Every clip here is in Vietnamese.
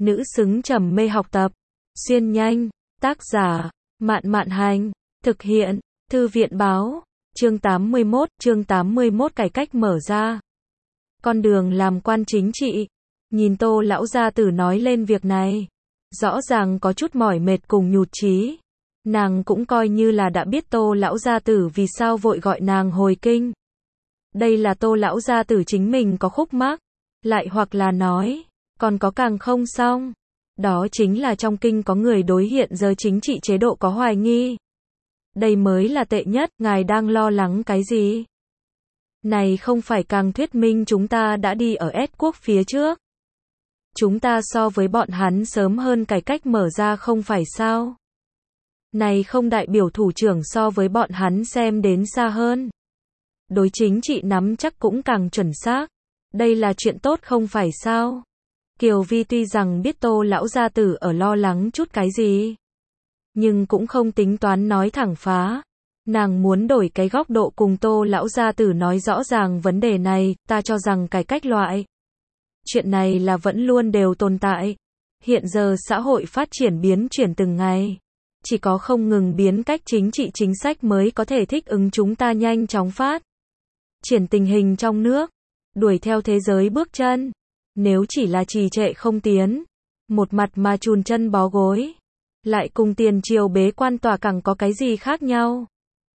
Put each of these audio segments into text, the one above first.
nữ xứng trầm mê học tập. Xuyên nhanh, tác giả, Mạn Mạn Hành, thực hiện, Thư viện Báo, chương 81 cải cách mở ra. Con đường làm quan chính trị. Nhìn Tô lão gia tử nói lên việc này, rõ ràng có chút mỏi mệt cùng nhụt chí. Nàng cũng coi như là đã biết Tô lão gia tử vì sao vội gọi nàng hồi kinh. Đây là Tô lão gia tử chính mình có khúc mắc, lại hoặc là nói, còn có càng không xong. Đó chính là trong kinh có người đối hiện giờ chính trị chế độ có hoài nghi. Đây mới là tệ nhất, ngài đang lo lắng cái gì? Này không phải càng thuyết minh chúng ta đã đi ở S quốc phía trước. Chúng ta so với bọn hắn sớm hơn cải cách mở ra không phải sao? Này không đại biểu thủ trưởng so với bọn hắn xem đến xa hơn. Đối chính trị nắm chắc cũng càng chuẩn xác. Đây là chuyện tốt không phải sao? Kiều Vi tuy rằng biết Tô lão gia tử ở lo lắng chút cái gì, nhưng cũng không tính toán nói thẳng phá. Nàng muốn đổi cái góc độ cùng Tô lão gia tử nói rõ ràng vấn đề này, ta cho rằng cải cách loại chuyện này là vẫn luôn đều tồn tại. Hiện giờ xã hội phát triển biến chuyển từng ngày, chỉ có không ngừng biến cách chính trị chính sách mới có thể thích ứng chúng ta nhanh chóng phát triển tình hình trong nước, đuổi theo thế giới bước chân. Nếu chỉ là trì trệ không tiến, một mặt mà chùn chân bó gối, lại cùng tiền triều bế quan tòa cẳng có cái gì khác nhau?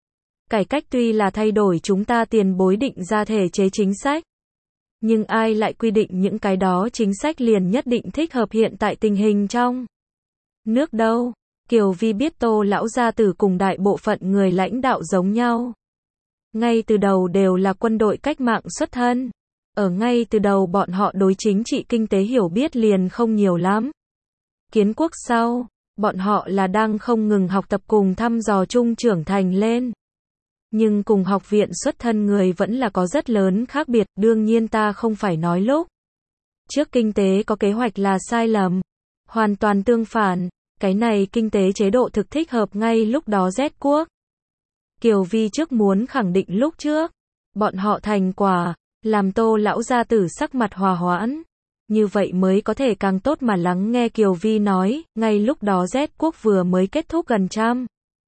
Cải cách tuy là thay đổi chúng ta tiền bối định ra thể chế chính sách, nhưng ai lại quy định những cái đó chính sách liền nhất định thích hợp hiện tại tình hình trong nước đâu? Kiều Vi biết Tô lão gia tử cùng đại bộ phận người lãnh đạo giống nhau. Ngay từ đầu đều là quân đội cách mạng xuất thân. Ở ngay từ đầu bọn họ đối chính trị kinh tế hiểu biết liền không nhiều lắm. Kiến quốc sau, bọn họ là đang không ngừng học tập cùng thăm dò chung trưởng thành lên. Nhưng cùng học viện xuất thân người vẫn là có rất lớn khác biệt, đương nhiên ta không phải nói lúc trước kinh tế có kế hoạch là sai lầm. Hoàn toàn tương phản, cái này kinh tế chế độ thực thích hợp ngay lúc đó Z quốc. Kiều Vi trước muốn khẳng định lúc trước, bọn họ thành quả, làm Tô lão gia tử sắc mặt hòa hoãn. Như vậy mới có thể càng tốt mà lắng nghe Kiều Vi nói, ngay lúc đó Z quốc vừa mới kết thúc gần 100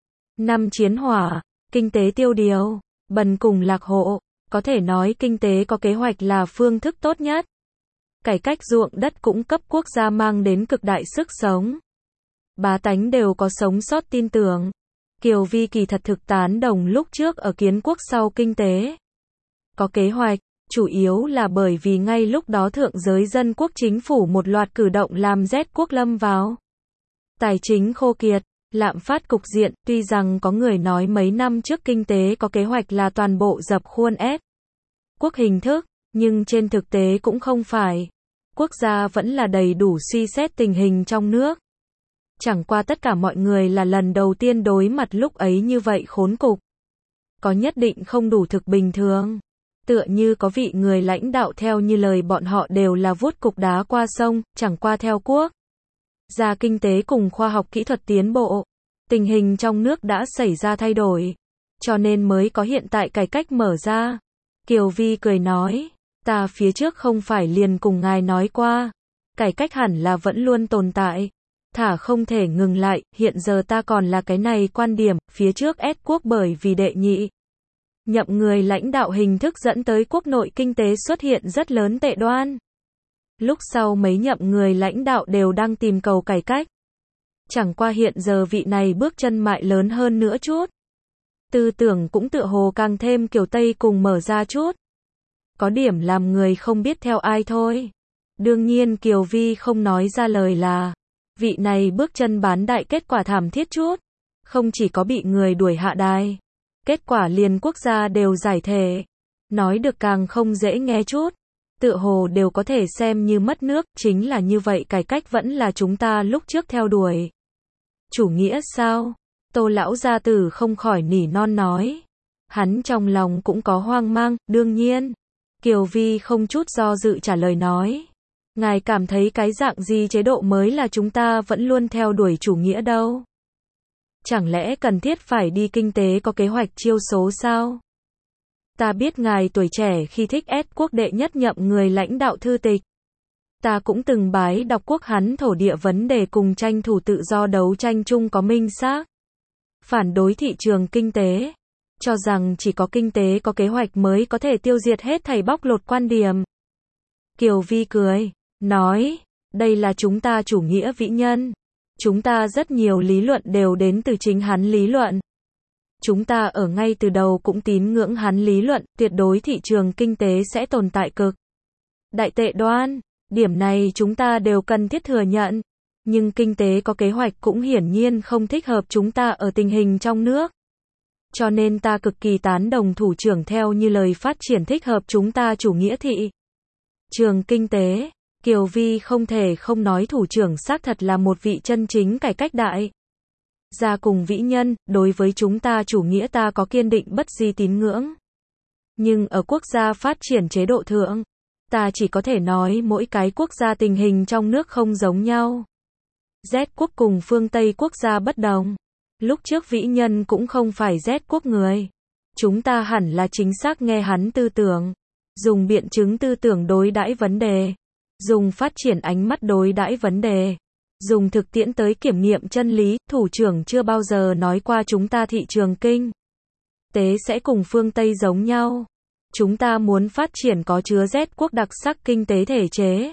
năm chiến hỏa, kinh tế tiêu điều, bần cùng lạc hộ, có thể nói kinh tế có kế hoạch là phương thức tốt nhất. Cải cách ruộng đất cũng cấp quốc gia mang đến cực đại sức sống. Bá tánh đều có sống sót tin tưởng. Kiều Vi kỳ thật thực tán đồng lúc trước ở kiến quốc sau kinh tế có kế hoạch, chủ yếu là bởi vì ngay lúc đó thượng giới dân quốc chính phủ một loạt cử động làm Z quốc lâm vào tài chính khô kiệt, lạm phát cục diện. Tuy rằng có người nói mấy năm trước kinh tế có kế hoạch là toàn bộ dập khuôn S quốc hình thức, nhưng trên thực tế cũng không phải. Quốc gia vẫn là đầy đủ suy xét tình hình trong nước. Chẳng qua tất cả mọi người là lần đầu tiên đối mặt lúc ấy như vậy khốn cục. Có nhất định không đủ thực bình thường. Tựa như có vị người lãnh đạo theo như lời bọn họ đều là vuốt cục đá qua sông, chẳng qua theo quốc gia kinh tế cùng khoa học kỹ thuật tiến bộ, tình hình trong nước đã xảy ra thay đổi, cho nên mới có hiện tại cải cách mở ra. Kiều Vi cười nói, ta phía trước không phải liền cùng ngài nói qua, cải cách hẳn là vẫn luôn tồn tại, thả không thể ngừng lại, hiện giờ ta còn là cái này quan điểm, phía trước S quốc bởi vì đệ nhị nhậm người lãnh đạo hình thức dẫn tới quốc nội kinh tế xuất hiện rất lớn tệ đoan. Lúc sau mấy nhậm người lãnh đạo đều đang tìm cầu cải cách. Chẳng qua hiện giờ vị này bước chân mại lớn hơn nữa chút. Tư tưởng cũng tựa hồ càng thêm kiểu Tây cùng mở ra chút. Có điểm làm người không biết theo ai thôi. Đương nhiên Kiều Vi không nói ra lời là, vị này bước chân bán đại kết quả thảm thiết chút. Không chỉ có bị người đuổi hạ đài, kết quả liền quốc gia đều giải thể. Nói được càng không dễ nghe chút. Tựa hồ đều có thể xem như mất nước, chính là như vậy cải cách vẫn là chúng ta lúc trước theo đuổi. Chủ nghĩa sao? Tô lão gia tử không khỏi nỉ non nói. Hắn trong lòng cũng có hoang mang, đương nhiên. Kiều Vi không chút do dự trả lời nói. Ngài cảm thấy cái dạng gì chế độ mới là chúng ta vẫn luôn theo đuổi chủ nghĩa đâu? Chẳng lẽ cần thiết phải đi kinh tế có kế hoạch chiêu số sao? Ta biết ngài tuổi trẻ khi thích S quốc đệ nhất nhậm người lãnh đạo thư tịch. Ta cũng từng bái đọc quốc hán thổ địa vấn đề cùng tranh thủ tự do đấu tranh chung có minh xác. Phản đối thị trường kinh tế. Cho rằng chỉ có kinh tế có kế hoạch mới có thể tiêu diệt hết thảy bóc lột quan điểm. Kiều Vi cười, nói, đây là chúng ta chủ nghĩa vĩ nhân. Chúng ta rất nhiều lý luận đều đến từ chính hắn lý luận. Chúng ta ở ngay từ đầu cũng tín ngưỡng hắn lý luận, tuyệt đối thị trường kinh tế sẽ tồn tại cực đại tệ đoan. Điểm này chúng ta đều cần thiết thừa nhận. Nhưng kinh tế có kế hoạch cũng hiển nhiên không thích hợp chúng ta ở tình hình trong nước. Cho nên ta cực kỳ tán đồng thủ trưởng theo như lời phát triển thích hợp chúng ta chủ nghĩa thị trường kinh tế. Kiều Vi không thể không nói thủ trưởng xác thật là một vị chân chính cải cách đại gia cùng vĩ nhân, đối với chúng ta chủ nghĩa ta có kiên định bất di tín ngưỡng. Nhưng ở quốc gia phát triển chế độ thượng, ta chỉ có thể nói mỗi cái quốc gia tình hình trong nước không giống nhau. Z quốc cùng phương Tây quốc gia bất đồng. Lúc trước vĩ nhân cũng không phải Z quốc người. Chúng ta hẳn là chính xác nghe hắn tư tưởng. Dùng biện chứng tư tưởng đối đãi vấn đề. Dùng phát triển ánh mắt đối đãi vấn đề. Dùng thực tiễn tới kiểm nghiệm chân lý. Thủ trưởng chưa bao giờ nói qua chúng ta thị trường kinh tế sẽ cùng phương Tây giống nhau. Chúng ta muốn phát triển có chứa Z quốc đặc sắc kinh tế thể chế.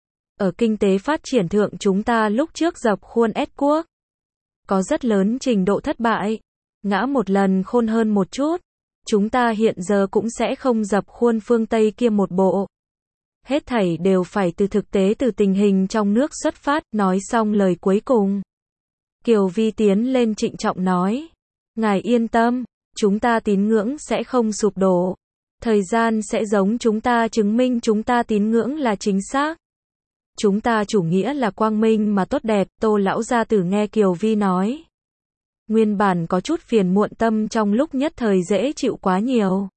Ở kinh tế phát triển thượng chúng ta lúc trước dập khuôn S quốc. Có rất lớn trình độ thất bại. Ngã một lần khôn hơn một chút. Chúng ta hiện giờ cũng sẽ không dập khuôn phương Tây kia một bộ. Hết thảy đều phải từ thực tế từ tình hình trong nước xuất phát. Nói xong lời cuối cùng, Kiều Vi tiến lên trịnh trọng nói. Ngài yên tâm, chúng ta tín ngưỡng sẽ không sụp đổ. Thời gian sẽ giống chúng ta chứng minh chúng ta tín ngưỡng là chính xác. Chúng ta chủ nghĩa là quang minh mà tốt đẹp. Tô lão gia tử nghe Kiều Vi nói. Nguyên bản có chút phiền muộn tâm trong lúc nhất thời dễ chịu quá nhiều.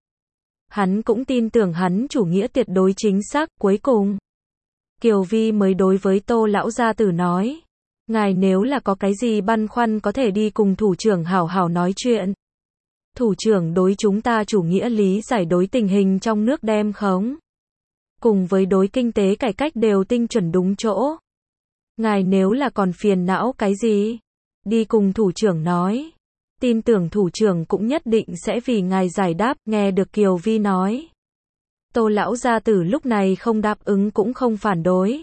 Hắn cũng tin tưởng hắn chủ nghĩa tuyệt đối chính xác. Cuối cùng, Kiều Vi mới đối với Tô lão gia tử nói. Ngài nếu là có cái gì băn khoăn có thể đi cùng thủ trưởng hảo hảo nói chuyện. Thủ trưởng đối chúng ta chủ nghĩa lý giải đối tình hình trong nước đem khống. Cùng với đối kinh tế cải cách đều tinh chuẩn đúng chỗ. Ngài nếu là còn phiền não cái gì, đi cùng thủ trưởng nói. Tin tưởng thủ trưởng cũng nhất định sẽ vì ngài giải đáp. Nghe được Kiều Vi nói, Tô lão gia tử lúc này không đáp ứng cũng không phản đối.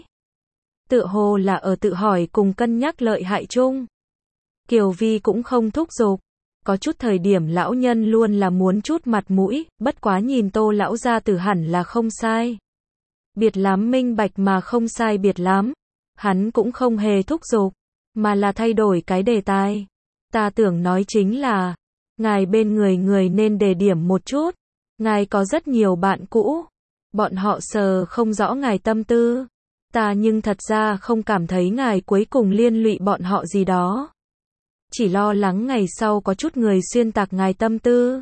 Tựa hồ là ở tự hỏi cùng cân nhắc lợi hại chung. Kiều Vi cũng không thúc giục. Có chút thời điểm lão nhân luôn là muốn chút mặt mũi, bất quá nhìn Tô lão gia tử hẳn là không sai. Biệt lắm minh bạch mà không sai biệt lắm. Hắn cũng không hề thúc giục, mà là thay đổi cái đề tài. Ta tưởng nói chính là, ngài bên người nên đề điểm một chút. Ngài có rất nhiều bạn cũ. Bọn họ sờ không rõ ngài tâm tư. Ta nhưng thật ra không cảm thấy ngài cuối cùng liên lụy bọn họ gì đó. Chỉ lo lắng ngày sau có chút người xuyên tạc ngài tâm tư.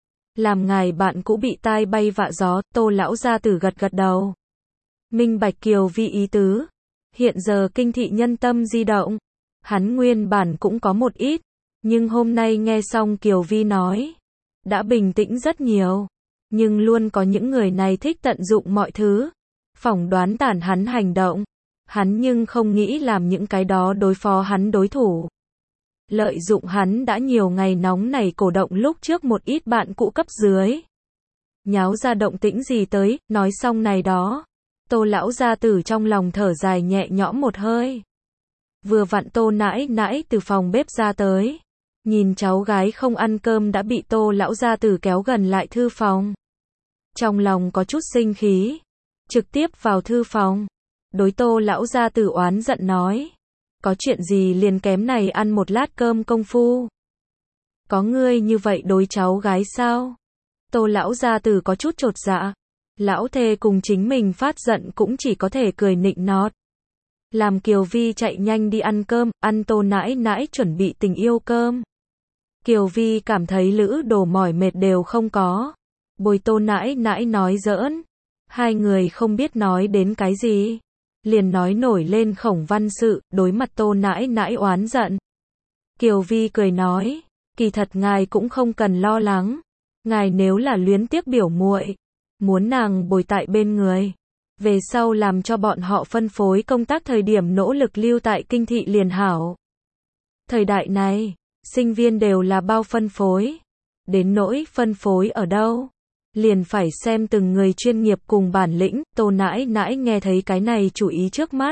Làm ngài bạn cũ bị tai bay vạ gió. Tô lão gia tử gật gật đầu. Minh bạch Kiều Vi ý tứ. Hiện giờ kinh thị nhân tâm di động. Hắn nguyên bản cũng có một ít. Nhưng hôm nay nghe xong Kiều Vi nói. Đã bình tĩnh rất nhiều. Nhưng luôn có những người này thích tận dụng mọi thứ. Phỏng đoán tản hắn hành động. Hắn nhưng không nghĩ làm những cái đó đối phó hắn đối thủ. Lợi dụng hắn đã nhiều ngày nóng nảy cổ động lúc trước một ít bạn cũ cấp dưới. Nháo ra động tĩnh gì tới, nói xong này đó. Tô lão gia tử trong lòng thở dài nhẹ nhõm một hơi. Vừa vặn Tô nãi nãi từ phòng bếp ra tới. Nhìn cháu gái không ăn cơm đã bị Tô lão gia tử kéo gần lại thư phòng. Trong lòng có chút sinh khí. Trực tiếp vào thư phòng. Đối Tô lão gia tử oán giận nói. Có chuyện gì liền kém này ăn một lát cơm công phu. Có ngươi như vậy đối cháu gái sao? Tô lão gia tử có chút chột dạ. Lão thê cùng chính mình phát giận cũng chỉ có thể cười nịnh nọt. Làm Kiều Vi chạy nhanh đi ăn cơm, ăn Tô nãi nãi chuẩn bị tình yêu cơm. Kiều Vi cảm thấy lữ đồ mỏi mệt đều không có. Bồi Tô nãi nãi nói giỡn. Hai người không biết nói đến cái gì. Liền nói nổi lên Khổng Văn sự, đối mặt Tô nãi nãi oán giận. Kiều Vi cười nói, kỳ thật ngài cũng không cần lo lắng. Ngài nếu là luyến tiếc biểu muội, muốn nàng bồi tại bên người, về sau làm cho bọn họ phân phối công tác thời điểm nỗ lực lưu tại kinh thị liền hảo. Thời đại này, sinh viên đều là bao phân phối. Đến nỗi phân phối ở đâu, liền phải xem từng người chuyên nghiệp cùng bản lĩnh. Tô nãi nãi nghe thấy cái này chủ ý trước mắt.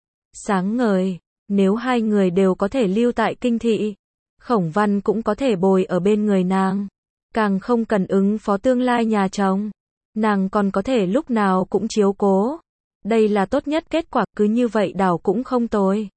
Sáng ngời, nếu hai người đều có thể lưu tại kinh thị, Khổng Văn cũng có thể bồi ở bên người nàng. Càng không cần ứng phó tương lai nhà chồng. Nàng còn có thể lúc nào cũng chiếu cố. Đây là tốt nhất kết quả, cứ như vậy đảo cũng không tồi.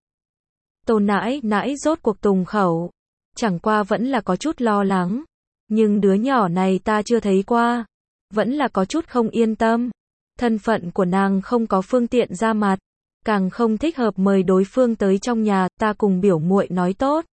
Tô nãi nãi rốt cuộc tùng khẩu. Chẳng qua vẫn là có chút lo lắng. Nhưng đứa nhỏ này ta chưa thấy qua. Vẫn là có chút không yên tâm. Thân phận của nàng không có phương tiện ra mặt. Càng không thích hợp mời đối phương tới trong nhà, ta cùng biểu muội nói tốt.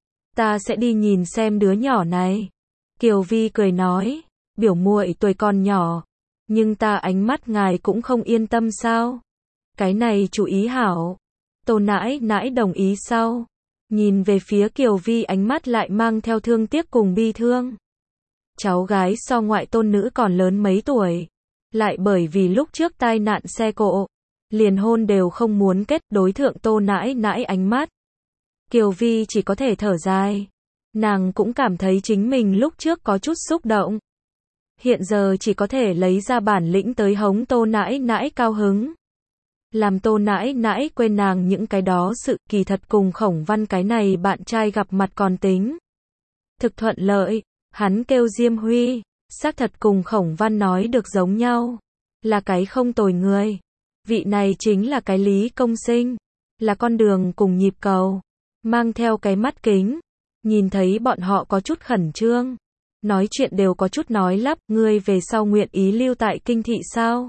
Ta sẽ đi nhìn xem đứa nhỏ này. Kiều Vi cười nói, biểu muội tuổi còn nhỏ. Nhưng ta ánh mắt ngài cũng không yên tâm sao? Cái này chú ý hảo. Tô nãi nãi đồng ý sau. Nhìn về phía Kiều Vi ánh mắt lại mang theo thương tiếc cùng bi thương. Cháu gái so ngoại tôn nữ còn lớn mấy tuổi. Lại bởi vì lúc trước tai nạn xe cộ. Liền hôn đều không muốn kết, đối thượng Tô nãi nãi ánh mắt. Kiều Vi chỉ có thể thở dài. Nàng cũng cảm thấy chính mình lúc trước có chút xúc động. Hiện giờ chỉ có thể lấy ra bản lĩnh tới hống Tô nãi nãi cao hứng. Làm Tô nãi nãi quên nàng những cái đó sự, kỳ thật cùng Khổng Văn cái này bạn trai gặp mặt còn tính. Thực thuận lợi, hắn kêu Diêm Huy, xác thật cùng Khổng Văn nói được giống nhau. Là cái không tồi người. Vị này chính là cái Lý Công Sinh. Là con đường cùng nhịp cầu. Mang theo cái mắt kính. Nhìn thấy bọn họ có chút khẩn trương. Nói chuyện đều có chút nói lắp, ngươi về sau nguyện ý lưu tại kinh thị sao?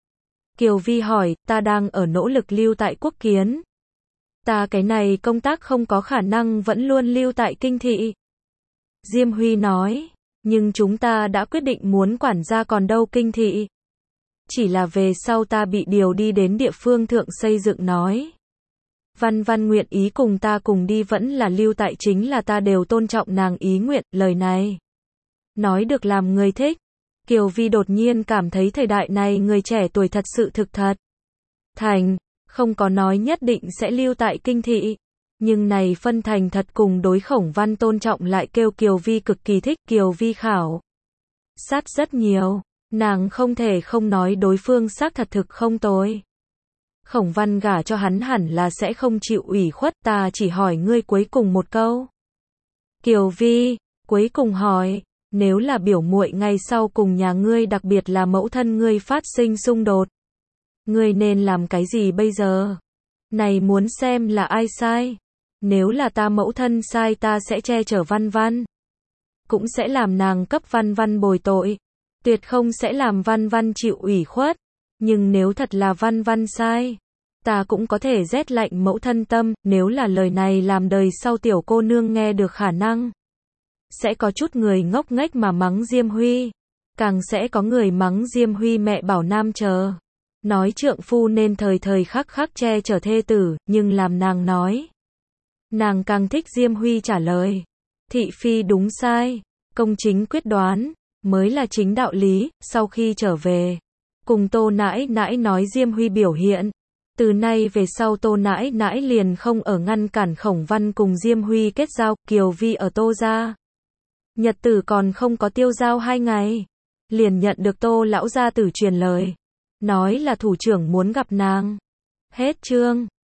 Kiều Vi hỏi, ta đang ở nỗ lực lưu tại Quốc Kiến. Ta cái này công tác không có khả năng vẫn luôn lưu tại kinh thị. Diêm Huy nói, nhưng chúng ta đã quyết định muốn quản gia còn đâu kinh thị. Chỉ là về sau ta bị điều đi đến địa phương thượng xây dựng nói. Văn Văn nguyện ý cùng ta cùng đi vẫn là lưu tại chính là ta đều tôn trọng nàng ý nguyện, lời này. Nói được làm người thích. Kiều Vi đột nhiên cảm thấy thời đại này người trẻ tuổi thật sự thực thật. Thành, không có nói nhất định sẽ lưu tại kinh thị. Nhưng này phân thành thật cùng đối Khổng Văn tôn trọng lại kêu Kiều Vi cực kỳ thích. Kiều Vi khảo sát rất nhiều. Nàng không thể không nói đối phương xác thật thực không tồi. Khổng Văn gả cho hắn hẳn là sẽ không chịu ủy khuất, ta chỉ hỏi ngươi cuối cùng một câu. Kiều Vi, cuối cùng hỏi, nếu là biểu muội ngày sau cùng nhà ngươi đặc biệt là mẫu thân ngươi phát sinh xung đột. Ngươi nên làm cái gì bây giờ? Này muốn xem là ai sai. Nếu là ta mẫu thân sai ta sẽ che chở Văn Văn. Cũng sẽ làm nàng cấp Văn Văn bồi tội. Tuyệt không sẽ làm Văn Văn chịu ủy khuất. Nhưng nếu thật là Văn Văn sai, ta cũng có thể rét lạnh mẫu thân tâm. Nếu là lời này làm đời sau tiểu cô nương nghe được khả năng. Sẽ có chút người ngốc nghếch mà mắng Diêm Huy. Càng sẽ có người mắng Diêm Huy mẹ bảo nam chờ. Nói trượng phu nên thời thời khắc khắc che chở thê tử, nhưng làm nàng nói. Nàng càng thích Diêm Huy trả lời. Thị phi đúng sai, công chính quyết đoán, mới là chính đạo lý. Sau khi trở về, cùng Tô nãi nãi nói Diêm Huy biểu hiện. Từ nay về sau Tô nãi nãi liền không ở ngăn cản Khổng Văn cùng Diêm Huy kết giao. Kiều Vi ở Tô gia. Nhật tử còn không có tiêu giao 2 ngày. Liền nhận được Tô lão gia tử truyền lời. Nói là thủ trưởng muốn gặp nàng. Hết chương.